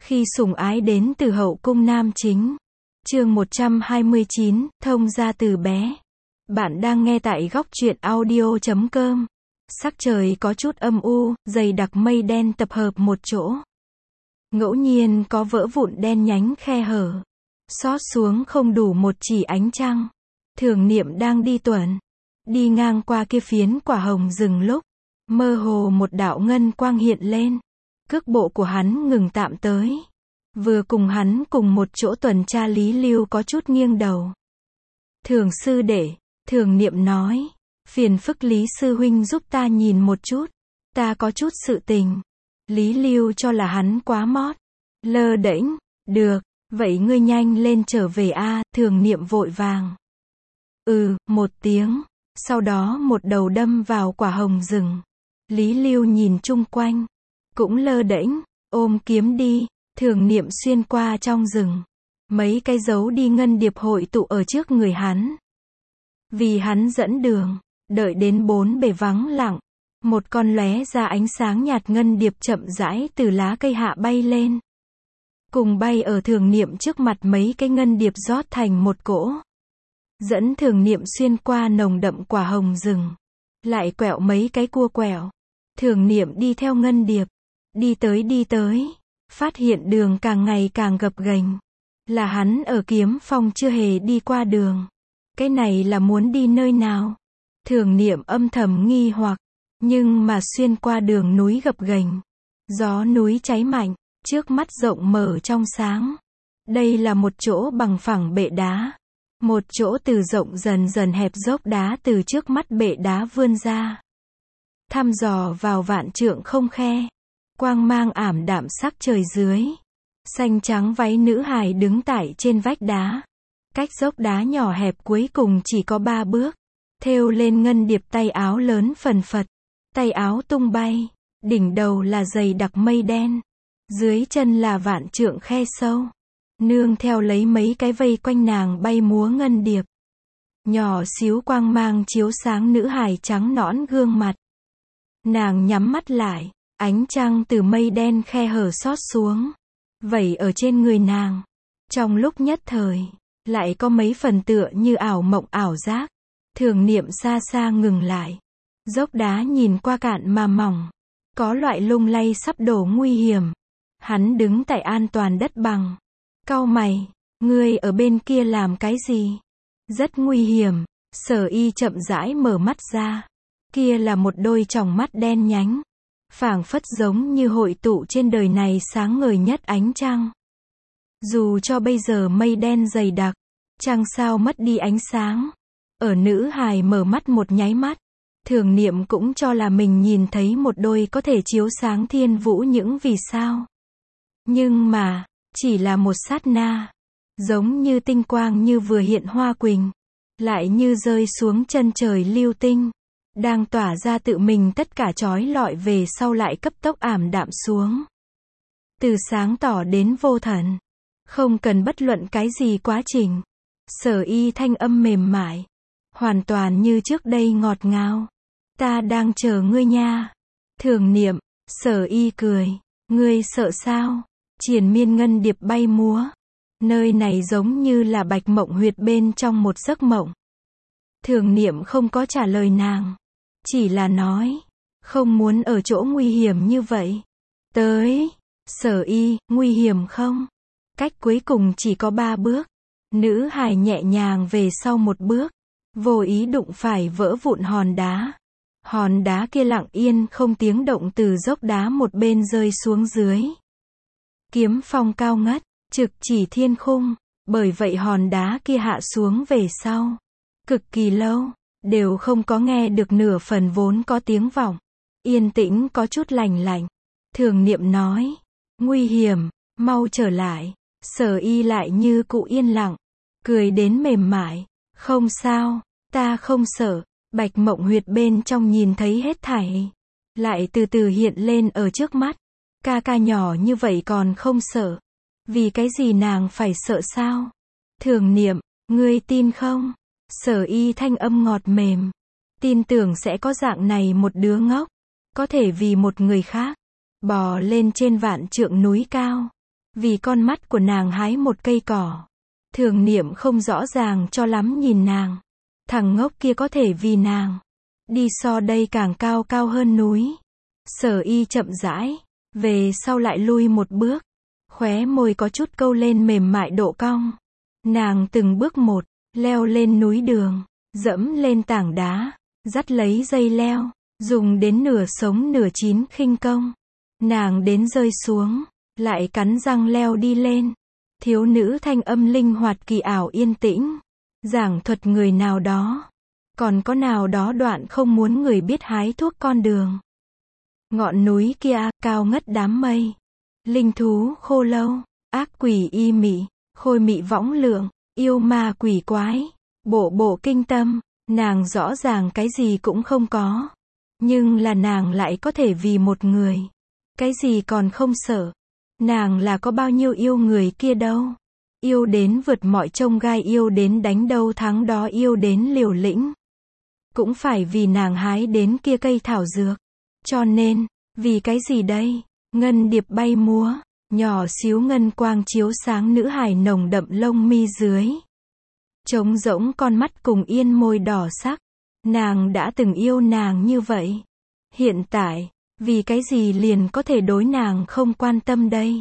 Khi sủng ái đến từ hậu cung nam chính. Chương 129, thông gia từ bé. Bạn đang nghe tại góc truyện audio.com. Sắc trời có chút âm u, dày đặc mây đen tập hợp một chỗ. Ngẫu nhiên có vỡ vụn đen nhánh khe hở. Xót xuống không đủ một chỉ ánh trăng. Thường Niệm đang đi tuần. Đi ngang qua kia phiến quả hồng rừng lúc. Mơ hồ một đạo ngân quang hiện lên. Cước bộ của hắn ngừng tạm tới. Vừa cùng hắn cùng một chỗ tuần tra Lý Lưu có chút nghiêng đầu. Thường sư đệ, Thường Niệm nói. Phiền phức Lý sư huynh giúp ta nhìn một chút. Ta có chút sự tình. Lý Lưu cho là hắn quá mót. Lơ đễnh, được, vậy ngươi nhanh lên trở về a. Thường Niệm vội vàng. Một tiếng. Sau đó một đầu đâm vào quả hồng rừng. Lý Lưu nhìn chung quanh. Cũng lơ đễnh, ôm kiếm đi. Thường Niệm xuyên qua trong rừng. Mấy cái dấu đi ngân điệp hội tụ ở trước người hắn. Vì hắn dẫn đường, đợi đến bốn bề vắng lặng. Một con lóe ra ánh sáng nhạt ngân điệp chậm rãi từ lá cây hạ bay lên. Cùng bay ở Thường Niệm trước mặt mấy cái ngân điệp rót thành một cỗ. Dẫn Thường Niệm xuyên qua nồng đậm quả hồng rừng. Lại quẹo mấy cái cua quẹo. Thường Niệm đi theo ngân điệp. Đi tới. Phát hiện đường càng ngày càng gập ghềnh. Là hắn ở Kiếm Phong chưa hề đi qua đường. Cái này là muốn đi nơi nào? Thường Niệm âm thầm nghi hoặc. Nhưng mà xuyên qua đường núi gập ghềnh. Gió núi cháy mạnh. Trước mắt rộng mở trong sáng. Đây là một chỗ bằng phẳng bệ đá. Một chỗ từ rộng dần dần hẹp dốc đá từ trước mắt bệ đá vươn ra. Thăm dò vào vạn trượng không khe. Quang mang ảm đạm sắc trời dưới. Xanh trắng váy nữ hài đứng tại trên vách đá. Cách dốc đá nhỏ hẹp cuối cùng chỉ có 3 bước. Thêu lên ngân điệp tay áo lớn phần phật. Tay áo tung bay. Đỉnh đầu là dày đặc mây đen. Dưới chân là vạn trượng khe sâu. Nương theo lấy mấy cái vây quanh nàng bay múa ngân điệp. Nhỏ xíu quang mang chiếu sáng nữ hài trắng nõn gương mặt. Nàng nhắm mắt lại. Ánh trăng từ mây đen khe hở xót xuống. Vẩy ở trên người nàng. Trong lúc nhất thời. Lại có mấy phần tựa như ảo mộng ảo giác. Thường Niệm xa xa ngừng lại. Dốc đá nhìn qua cạn mà mỏng. Có loại lung lay sắp đổ nguy hiểm. Hắn đứng tại an toàn đất bằng. Cau mày. Ngươi ở bên kia làm cái gì? Rất nguy hiểm. Sở Y chậm rãi mở mắt ra. Kia là một đôi tròng mắt đen nhánh. Phảng phất giống như hội tụ trên đời này sáng ngời nhất ánh trăng. Dù cho bây giờ mây đen dày đặc, trăng sao mất đi ánh sáng. Ở nữ hài mở mắt một nháy mắt, Thường Niệm cũng cho là mình nhìn thấy một đôi có thể chiếu sáng thiên vũ những vì sao. Nhưng mà, chỉ là một sát na. Giống như tinh quang như vừa hiện hoa quỳnh. Lại như rơi xuống chân trời lưu tinh. Đang tỏa ra tự mình tất cả chói lọi về sau lại cấp tốc ảm đạm xuống. Từ sáng tỏ đến vô thần. Không cần bất luận cái gì quá trình. Sở Y thanh âm mềm mại. Hoàn toàn như trước đây ngọt ngào. Ta đang chờ ngươi nha. Thường Niệm. Sở Y cười. Ngươi sợ sao? Triền miên ngân điệp bay múa. Nơi này giống như là bạch mộng huyệt bên trong một giấc mộng. Thường Niệm không có trả lời nàng. Chỉ là nói. Không muốn ở chỗ nguy hiểm như vậy. Tới. Sở Y, nguy hiểm không? Cách cuối cùng chỉ có 3 bước. Nữ hài nhẹ nhàng về sau một bước. Vô ý đụng phải vỡ vụn hòn đá. Hòn đá kia lặng yên không tiếng động từ dốc đá một bên rơi xuống dưới. Kiếm Phong cao ngất, trực chỉ thiên khung. Bởi vậy hòn đá kia hạ xuống về sau. Cực kỳ lâu. Đều không có nghe được nửa phần vốn có tiếng vọng. Yên tĩnh có chút lành lạnh. Thường Niệm nói. Nguy hiểm, mau trở lại. Sở Y lại như cụ yên lặng. Cười đến mềm mại. Không sao, ta không sợ. Bạch mộng huyệt bên trong nhìn thấy hết thảy. Lại từ từ hiện lên ở trước mắt. Ca ca nhỏ như vậy còn không sợ. Vì cái gì nàng phải sợ sao? Thường Niệm, ngươi tin không? Sở Y thanh âm ngọt mềm. Tin tưởng sẽ có dạng này một đứa ngốc. Có thể vì một người khác. Bò lên trên vạn trượng núi cao. Vì con mắt của nàng hái một cây cỏ. Thường niệm không rõ ràng cho lắm nhìn nàng. Thằng ngốc kia có thể vì nàng đi so đây càng cao cao hơn núi. Sở Y chậm rãi, về sau lại lui một bước. Khóe môi có chút câu lên mềm mại độ cong. Nàng từng bước một, leo lên núi đường, dẫm lên tảng đá, dắt lấy dây leo, dùng đến nửa sống nửa chín khinh công. Nàng đến rơi xuống, lại cắn răng leo đi lên. Thiếu nữ thanh âm linh hoạt kỳ ảo yên tĩnh, giảng thuật người nào đó. Còn có nào đó đoạn không muốn người biết hái thuốc con đường. Ngọn núi kia, cao ngất đám mây. Linh thú khô lâu, ác quỷ y mị, khôi mị võng lượng, yêu ma quỷ quái, bộ bộ kinh tâm. Nàng rõ ràng cái gì cũng không có. Nhưng là nàng lại có thể vì một người. Cái gì còn không sợ. Nàng là có bao nhiêu yêu người kia đâu. Yêu đến vượt mọi chông gai, yêu đến đánh đâu thắng đó, yêu đến liều lĩnh. Cũng phải vì nàng hái đến kia cây thảo dược. Cho nên, vì cái gì đây? Ngân điệp bay múa, nhỏ xíu ngân quang chiếu sáng nữ hài nồng đậm lông mi dưới. Trống rỗng con mắt cùng yên môi đỏ sắc. Nàng đã từng yêu nàng như vậy. Hiện tại, vì cái gì liền có thể đối nàng không quan tâm đây?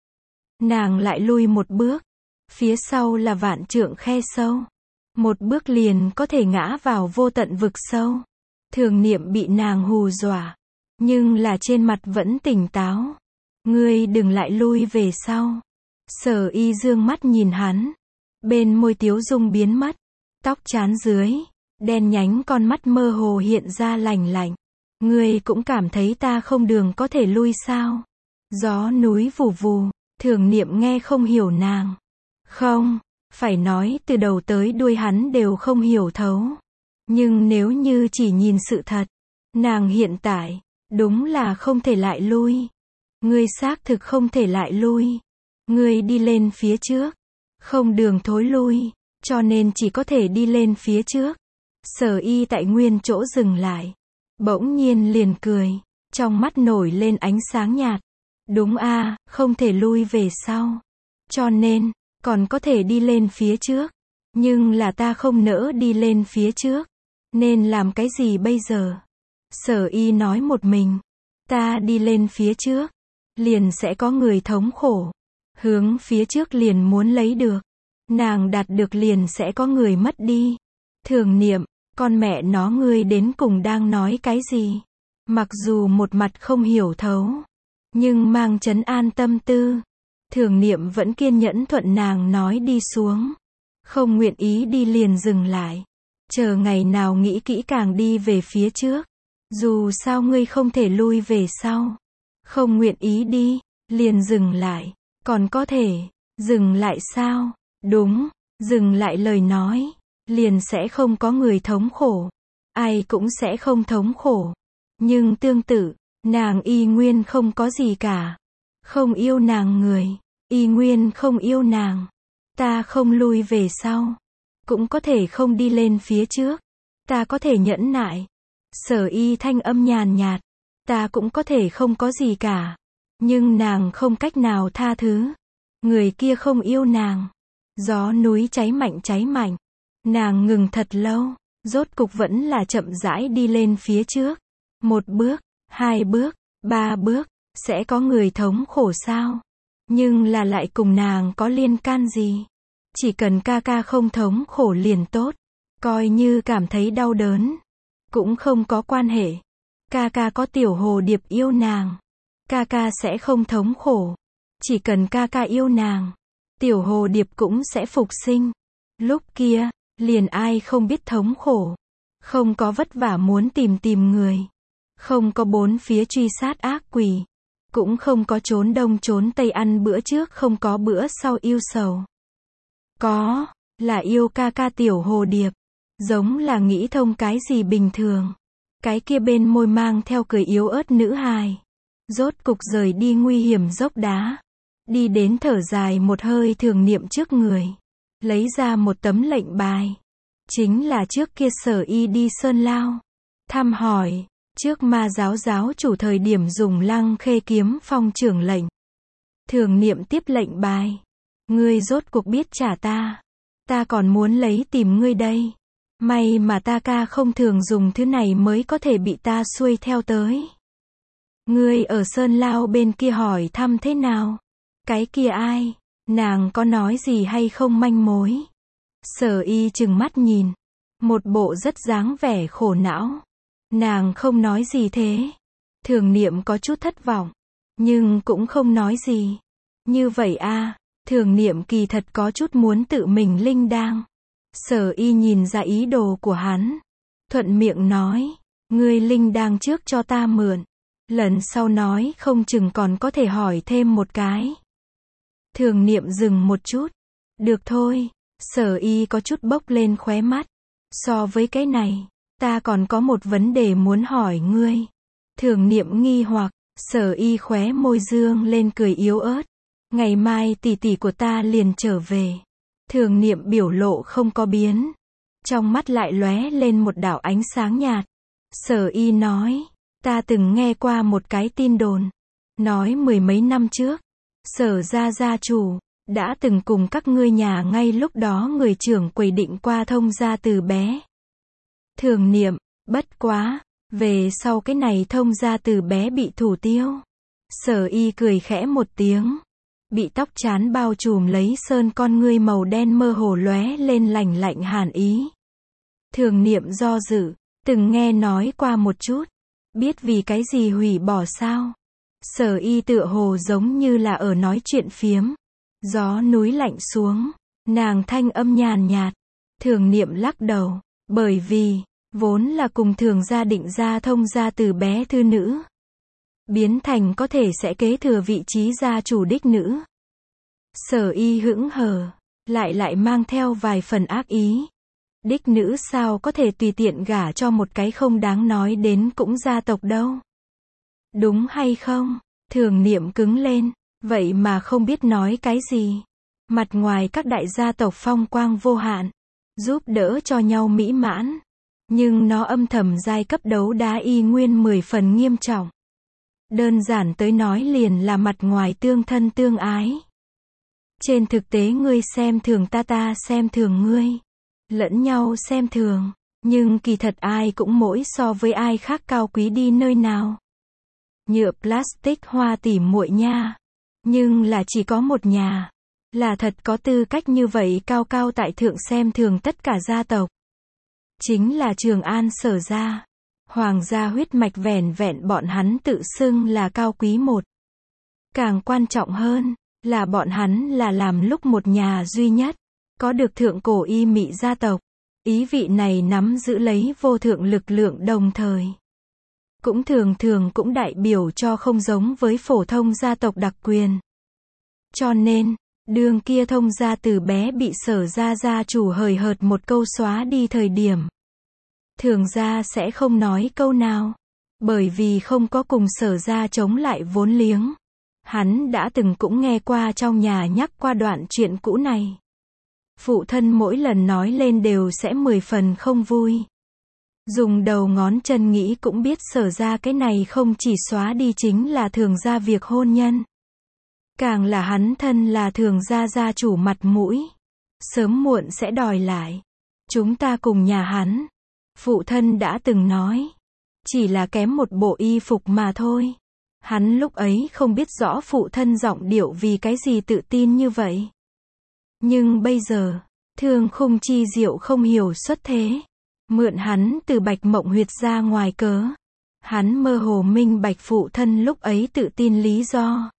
Nàng lại lui một bước. Phía sau là vạn trượng khe sâu. Một bước liền có thể ngã vào vô tận vực sâu. Thường niệm bị nàng hù dọa. Nhưng là trên mặt vẫn tỉnh táo. Ngươi đừng lại lui về sau. Sở Y dương mắt nhìn hắn. Bên môi tiếu dung biến mất. Tóc trán dưới, đen nhánh con mắt mơ hồ hiện ra lành lạnh. Ngươi cũng cảm thấy ta không đường có thể lui sao? Gió núi vù vù, thường niệm nghe không hiểu nàng. Không, phải nói từ đầu tới đuôi hắn đều không hiểu thấu. Nhưng nếu như chỉ nhìn sự thật, nàng hiện tại, đúng là không thể lại lui. Ngươi xác thực không thể lại lui. Ngươi đi lên phía trước, không đường thối lui, cho nên chỉ có thể đi lên phía trước. Sở Y tại nguyên chỗ dừng lại. Bỗng nhiên liền cười, trong mắt nổi lên ánh sáng nhạt. Đúng a, không thể lui về sau. Cho nên, còn có thể đi lên phía trước. Nhưng là ta không nỡ đi lên phía trước. Nên làm cái gì bây giờ? Sở Y nói một mình. Ta đi lên phía trước, liền sẽ có người thống khổ. Hướng phía trước liền muốn lấy được. Nàng đạt được liền sẽ có người mất đi. Thường niệm, con mẹ nó ngươi đến cùng đang nói cái gì? Mặc dù một mặt không hiểu thấu, nhưng mang trấn an tâm tư. Thường niệm vẫn kiên nhẫn thuận nàng nói đi xuống. Không nguyện ý đi liền dừng lại. Chờ ngày nào nghĩ kỹ càng đi về phía trước. Dù sao ngươi không thể lui về sau. Không nguyện ý đi, liền dừng lại. Còn có thể, dừng lại sao? Đúng, dừng lại lời nói, liền sẽ không có người thống khổ. Ai cũng sẽ không thống khổ. Nhưng tương tự, nàng y nguyên không có gì cả. Không yêu nàng người, y nguyên không yêu nàng. Ta không lui về sau. Cũng có thể không đi lên phía trước. Ta có thể nhẫn nại. Sở Y thanh âm nhàn nhạt. Ta cũng có thể không có gì cả. Nhưng nàng không cách nào tha thứ. Người kia không yêu nàng. Gió núi cháy mạnh. Nàng ngừng thật lâu. Rốt cục vẫn là chậm rãi đi lên phía trước. Một bước, hai bước, ba bước. Sẽ có người thống khổ sao? Nhưng là lại cùng nàng có liên can gì? Chỉ cần ca ca không thống khổ liền tốt. Coi như cảm thấy đau đớn. Cũng không có quan hệ. Ca ca có tiểu hồ điệp yêu nàng. Ca ca sẽ không thống khổ. Chỉ cần ca ca yêu nàng. Tiểu hồ điệp cũng sẽ phục sinh. Lúc kia, liền ai không biết thống khổ. Không có vất vả muốn tìm người. Không có bốn phía truy sát ác quỷ. Cũng không có trốn đông trốn tây ăn bữa trước không có bữa sau yêu sầu. Có, là yêu ca ca tiểu hồ điệp. Giống là nghĩ thông cái gì bình thường. Cái kia bên môi mang theo cười yếu ớt nữ hài. Rốt cục rời đi nguy hiểm dốc đá. Đi đến thở dài một hơi thường niệm trước người. Lấy ra một tấm lệnh bài. Chính là trước kia Sở Y đi Sơn Lao. Thăm hỏi, trước Ma giáo giáo chủ thời điểm dùng Lăng Khê kiếm phong trưởng lệnh. Thường Niệm tiếp lệnh bài. Ngươi rốt cuộc biết trả ta. Ta còn muốn lấy tìm ngươi đây. May mà ta ca không thường dùng thứ này mới có thể bị ta xuôi theo tới. Ngươi ở Sơn Lao bên kia hỏi thăm thế nào? Cái kia ai? Nàng có nói gì hay không manh mối? Sở Y trừng mắt nhìn. Một bộ rất dáng vẻ khổ não. Nàng không nói gì thế. Thường Niệm có chút thất vọng. Nhưng cũng không nói gì. Như vậy a, Thường Niệm kỳ thật có chút muốn tự mình linh đang. Sở Y nhìn ra ý đồ của hắn. Thuận miệng nói. Ngươi linh đang trước cho ta mượn. Lần sau nói không chừng còn có thể hỏi thêm một cái. Thường Niệm dừng một chút. Được thôi. Sở Y có chút bốc lên khóe mắt. So với cái này, ta còn có một vấn đề muốn hỏi ngươi. Thường Niệm nghi hoặc, Sở Y khóe môi dương lên cười yếu ớt. Ngày mai tỷ tỷ của ta liền trở về. Thường Niệm biểu lộ không có biến. Trong mắt lại lóe lên một đạo ánh sáng nhạt. Sở Y nói, ta từng nghe qua một cái tin đồn. Nói mười mấy năm trước, Sở gia gia chủ đã từng cùng các ngươi nhà ngay lúc đó người trưởng quầy định qua thông gia từ bé. Thường Niệm, bất quá, về sau cái này thông gia từ bé bị thủ tiêu. Sở Y cười khẽ một tiếng. Bị tóc chán bao trùm lấy sơn con ngươi màu đen mơ hồ lóe lên lạnh lạnh hàn ý. Thường Niệm do dự, từng nghe nói qua một chút. Biết vì cái gì hủy bỏ sao? Sở Y tựa hồ giống như là ở nói chuyện phiếm. Gió núi lạnh xuống, nàng thanh âm nhàn nhạt. Thường Niệm lắc đầu, bởi vì, vốn là cùng Thường gia định ra thông gia từ bé thư nữ. Biến thành có thể sẽ kế thừa vị trí gia chủ đích nữ. Sở Y hững hờ, lại mang theo vài phần ác ý. Đích nữ sao có thể tùy tiện gả cho một cái không đáng nói đến cũng gia tộc đâu. Đúng hay không? Thường Niệm cứng lên, vậy mà không biết nói cái gì. Mặt ngoài các đại gia tộc phong quang vô hạn, giúp đỡ cho nhau mỹ mãn. Nhưng nó âm thầm giai cấp đấu đá y nguyên 10 phần nghiêm trọng. Đơn giản tới nói liền là mặt ngoài tương thân tương ái. Trên thực tế ngươi xem thường ta, ta xem thường ngươi. Lẫn nhau xem thường, nhưng kỳ thật ai cũng mỗi so với ai khác cao quý đi nơi nào. Nhựa plastic hoa tỉ muội nha. Nhưng là chỉ có một nhà. Là thật có tư cách như vậy cao cao tại thượng xem thường tất cả gia tộc. Chính là Trường An Sở gia. Hoàng gia huyết mạch vẻn vẹn bọn hắn tự xưng là cao quý một. Càng quan trọng hơn, là bọn hắn là làm lúc một nhà duy nhất. Có được thượng cổ y mị gia tộc. Ý vị này nắm giữ lấy vô thượng lực lượng đồng thời. Cũng thường cũng đại biểu cho không giống với phổ thông gia tộc đặc quyền. Cho nên, đường kia thông gia từ bé bị Sở gia gia chủ hời hợt một câu xóa đi thời điểm. Thường gia sẽ không nói câu nào. Bởi vì không có cùng Sở gia chống lại vốn liếng. Hắn đã từng cũng nghe qua trong nhà nhắc qua đoạn chuyện cũ này. Phụ thân mỗi lần nói lên đều sẽ 10 phần không vui. Dùng đầu ngón chân nghĩ cũng biết Sở ra cái này không chỉ xóa đi chính là Thường gia việc hôn nhân. Càng là hắn thân là Thường gia gia chủ mặt mũi. Sớm muộn sẽ đòi lại. Chúng ta cùng nhà hắn. Phụ thân đã từng nói. Chỉ là kém một bộ y phục mà thôi. Hắn lúc ấy không biết rõ phụ thân giọng điệu vì cái gì tự tin như vậy. Nhưng bây giờ, Thương Khung chi diệu không hiểu xuất thế. Mượn hắn từ Bạch Mộng Huyệt ra ngoài cớ. Hắn mơ hồ minh bạch phụ thân lúc ấy tự tin lý do.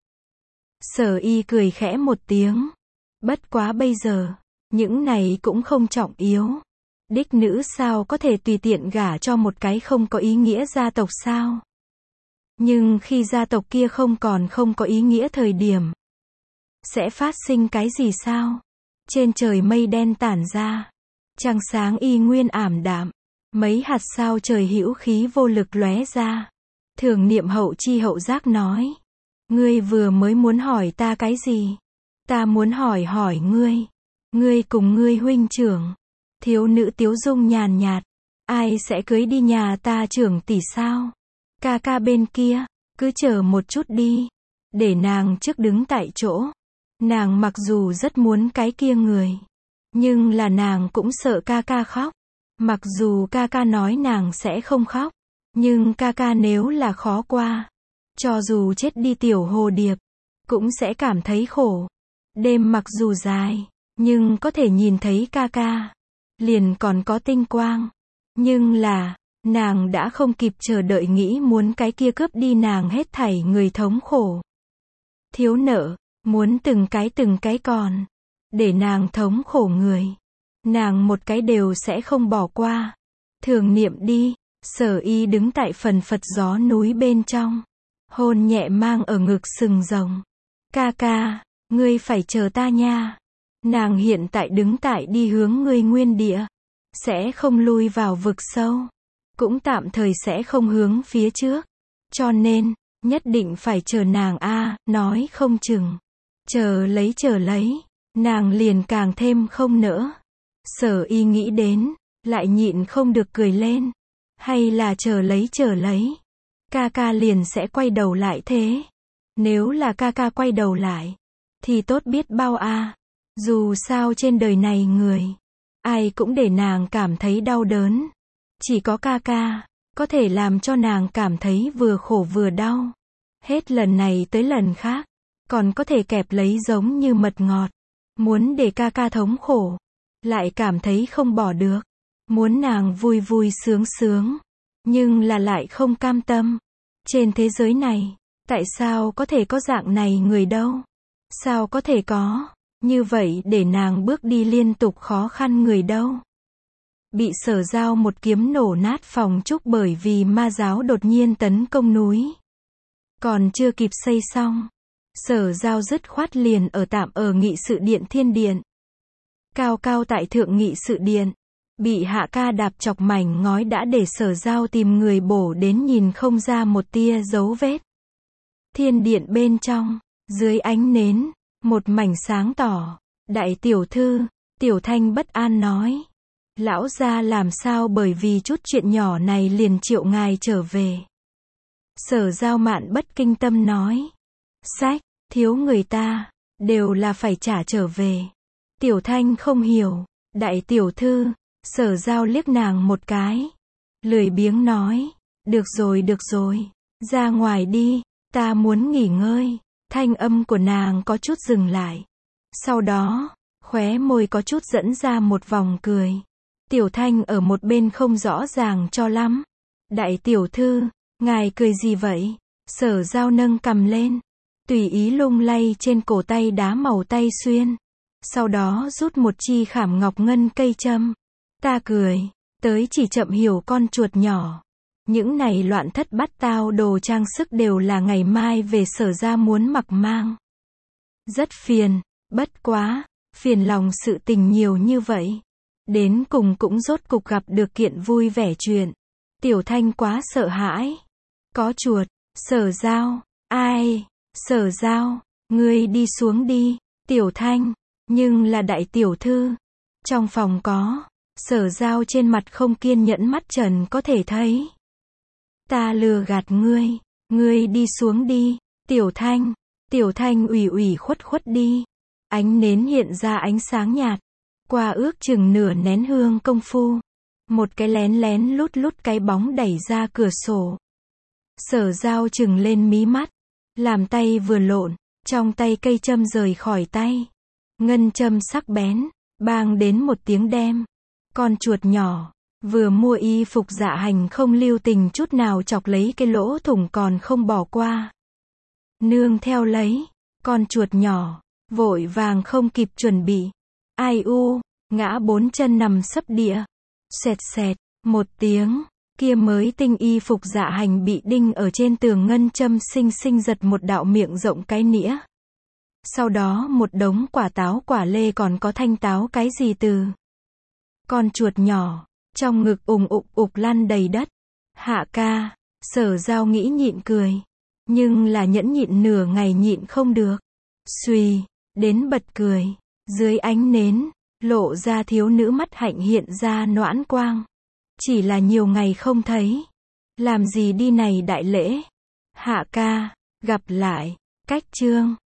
Sở Y cười khẽ một tiếng. Bất quá bây giờ, những này cũng không trọng yếu. Đích nữ sao có thể tùy tiện gả cho một cái không có ý nghĩa gia tộc sao? Nhưng khi gia tộc kia không có ý nghĩa thời điểm, sẽ phát sinh cái gì sao? Trên trời mây đen tản ra, trăng sáng y nguyên ảm đạm, mấy hạt sao trời hữu khí vô lực lóe ra. Thường Niệm hậu chi hậu giác nói, ngươi vừa mới muốn hỏi ta cái gì? Ta muốn hỏi ngươi, ngươi cùng ngươi huynh trưởng, thiếu nữ Tiếu Dung nhàn nhạt, ai sẽ cưới đi nhà ta trưởng tỷ sao? Ca ca bên kia, cứ chờ một chút đi. để nàng trước đứng tại chỗ. Nàng mặc dù rất muốn cái kia người, nhưng là nàng cũng sợ ca ca khóc. Mặc dù ca ca nói nàng sẽ không khóc, nhưng ca ca nếu là khó qua, cho dù chết đi tiểu hồ điệp, cũng sẽ cảm thấy khổ. Đêm mặc dù dài, nhưng có thể nhìn thấy ca ca, liền còn có tinh quang. Nhưng là, nàng đã không kịp chờ đợi nghĩ muốn cái kia cướp đi nàng hết thảy người thống khổ. Thiếu nợ, muốn từng cái còn, để nàng thống khổ người. Nàng một cái đều sẽ không bỏ qua. Thường niệm đi, Sở Y đứng tại phần phật gió núi bên trong. Hôn nhẹ mang ở ngực sừng rồng. Ca ca, ngươi phải chờ ta nha. Nàng hiện tại đứng tại đi hướng ngươi nguyên địa. Sẽ không lui vào vực sâu. Cũng tạm thời sẽ không hướng phía trước. Cho nên, nhất định phải chờ nàng a, nói không chừng. Chờ lấy, nàng liền càng thêm không nỡ. Sở Y nghĩ đến, lại nhịn không được cười lên. Hay là chờ lấy. Ca ca liền sẽ quay đầu lại thế. Nếu là ca ca quay đầu lại, thì tốt biết bao a. Dù sao trên đời này người, ai cũng để nàng cảm thấy đau đớn. Chỉ có ca ca, có thể làm cho nàng cảm thấy vừa khổ vừa đau. Hết lần này tới lần khác, còn có thể kẹp lấy giống như mật ngọt. Muốn để ca ca thống khổ, lại cảm thấy không bỏ được. Muốn nàng vui vui sướng, nhưng là lại không cam tâm. Trên thế giới này, tại sao có thể có dạng này người đâu? Sao có thể có, như vậy để nàng bước đi liên tục khó khăn người đâu? Bị Sở Giao một kiếm nổ nát phòng trúc bởi vì ma giáo đột nhiên tấn công núi. Còn chưa kịp xây xong, Sở Giao dứt khoát liền tạm ở nghị sự điện thiên điện. Cao cao tại thượng nghị sự điện, bị Hạ ca đạp chọc mảnh ngói đã để Sở Giao tìm người bổ đến nhìn không ra một tia dấu vết. Thiên điện bên trong, dưới ánh nến, một mảnh sáng tỏ. Đại tiểu thư, Tiểu Thanh bất an nói. Lão gia làm sao bởi vì chút chuyện nhỏ này liền triệu ngài trở về. Sở Giao mạn bất kinh tâm nói. Sách, thiếu người ta, đều là phải trả trở về. Tiểu Thanh không hiểu. Đại tiểu thư, Sở Giao liếc nàng một cái. Lười biếng nói. Được rồi, ra ngoài đi, ta muốn nghỉ ngơi. Thanh âm của nàng có chút dừng lại. Sau đó, khóe môi có chút dẫn ra một vòng cười. Tiểu Thanh ở một bên không rõ ràng cho lắm. Đại tiểu thư, ngài cười gì vậy? Sở Giao nâng cằm lên, tùy ý lung lay trên cổ tay đá màu tay xuyên. Sau đó rút một chi khảm ngọc ngân cây châm. Ta cười, tới chỉ chậm hiểu con chuột nhỏ. Những này loạn thất bát tao đồ trang sức đều là ngày mai về Sở ra muốn mặc mang. Rất phiền, bất quá, phiền lòng sự tình nhiều như vậy. Đến cùng cũng rốt cục gặp được kiện vui vẻ chuyện. Tiểu Thanh quá sợ hãi. Có chuột, Sở Giao, ai? Sở Giao, ngươi đi xuống đi. Tiểu Thanh, nhưng là đại tiểu thư. Trong phòng có, Sở Giao trên mặt không kiên nhẫn mắt trần có thể thấy. Ta lừa gạt ngươi đi xuống đi. Tiểu Thanh ủy khuất đi. Ánh nến hiện ra ánh sáng nhạt. Qua ước chừng nửa nén hương công phu, một cái lén lút cái bóng đẩy ra cửa sổ. Sở Giao chừng lên mí mắt, làm tay vừa lộn, trong tay cây châm rời khỏi tay. Ngân châm sắc bén, bang đến một tiếng đem. Con chuột nhỏ, vừa mua y phục dạ hành không lưu tình chút nào chọc lấy cái lỗ thủng còn không bỏ qua. Nương theo lấy, con chuột nhỏ, vội vàng không kịp chuẩn bị. Ai u, ngã bốn chân nằm sấp địa. Xẹt, một tiếng, kia mới tinh y phục dạ hành bị đinh ở trên tường ngân châm xinh giật một đạo miệng rộng cái nĩa. Sau đó một đống quả táo quả lê còn có thanh táo cái gì từ. Con chuột nhỏ, trong ngực ục lăn đầy đất. Hạ ca, Sở Giao nghĩ nhịn cười. Nhưng là nhẫn nhịn nửa ngày nhịn không được. Xuy, đến bật cười. Dưới ánh nến, lộ ra thiếu nữ mắt hạnh hiện ra noãn quang. Chỉ là nhiều ngày không thấy. Làm gì đi này đại lễ? Hạ ca, gặp lại. Cách chương